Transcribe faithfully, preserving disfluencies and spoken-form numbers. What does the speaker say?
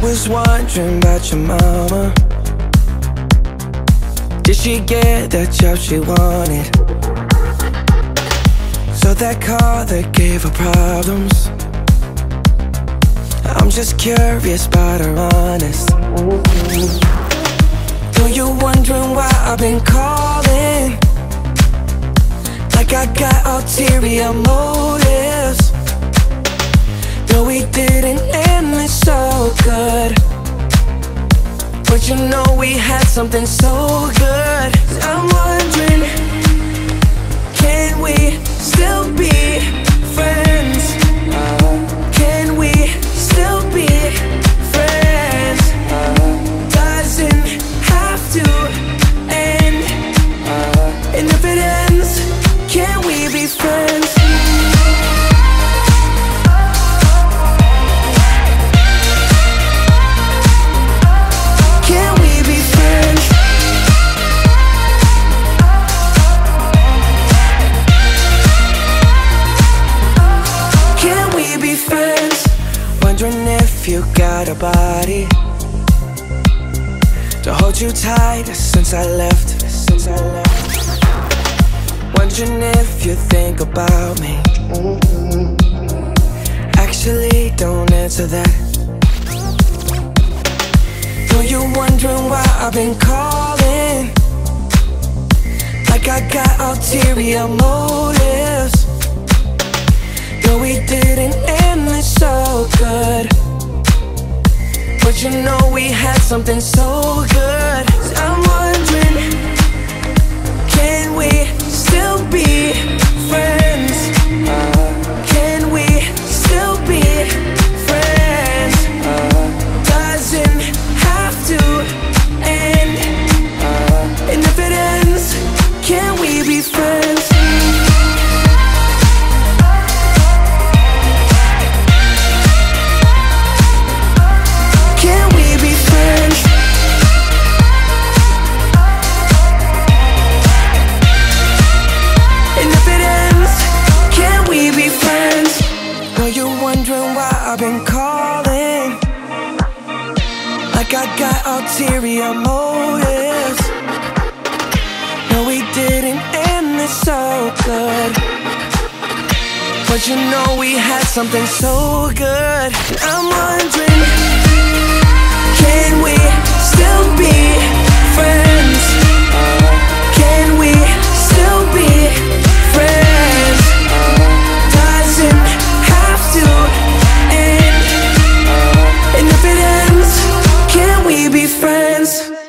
was wondering about your mama. Did she get that job she wanted? So that car that gave her problems. I'm just curious about her honest. Know you're wondering why I've been calling, like I got ulterior motives. No, we didn't end it so good, but you know we had something so good. I'm wondering, can we still be friends? Can we still be friends? Doesn't have to end, and if it ends, can we be friends? Wondering if you got a body to hold you tight since I left. Since I left. Wondering if you think about me. Actually, don't answer that. Know you're wondering why I've been calling, like I got ulterior motives. No, we didn't end it so good, but you know we had something so good. I'm wondering, can we still be friends? Can we still be friends? Doesn't have to end, and if it ends, can we be friends? I've been calling, like I got ulterior motives. No, we didn't end this so good, but you know we had something so good. I'm wondering, can we still be friends? Can we still be friends? Doesn't have to. And if it ends, can we be friends?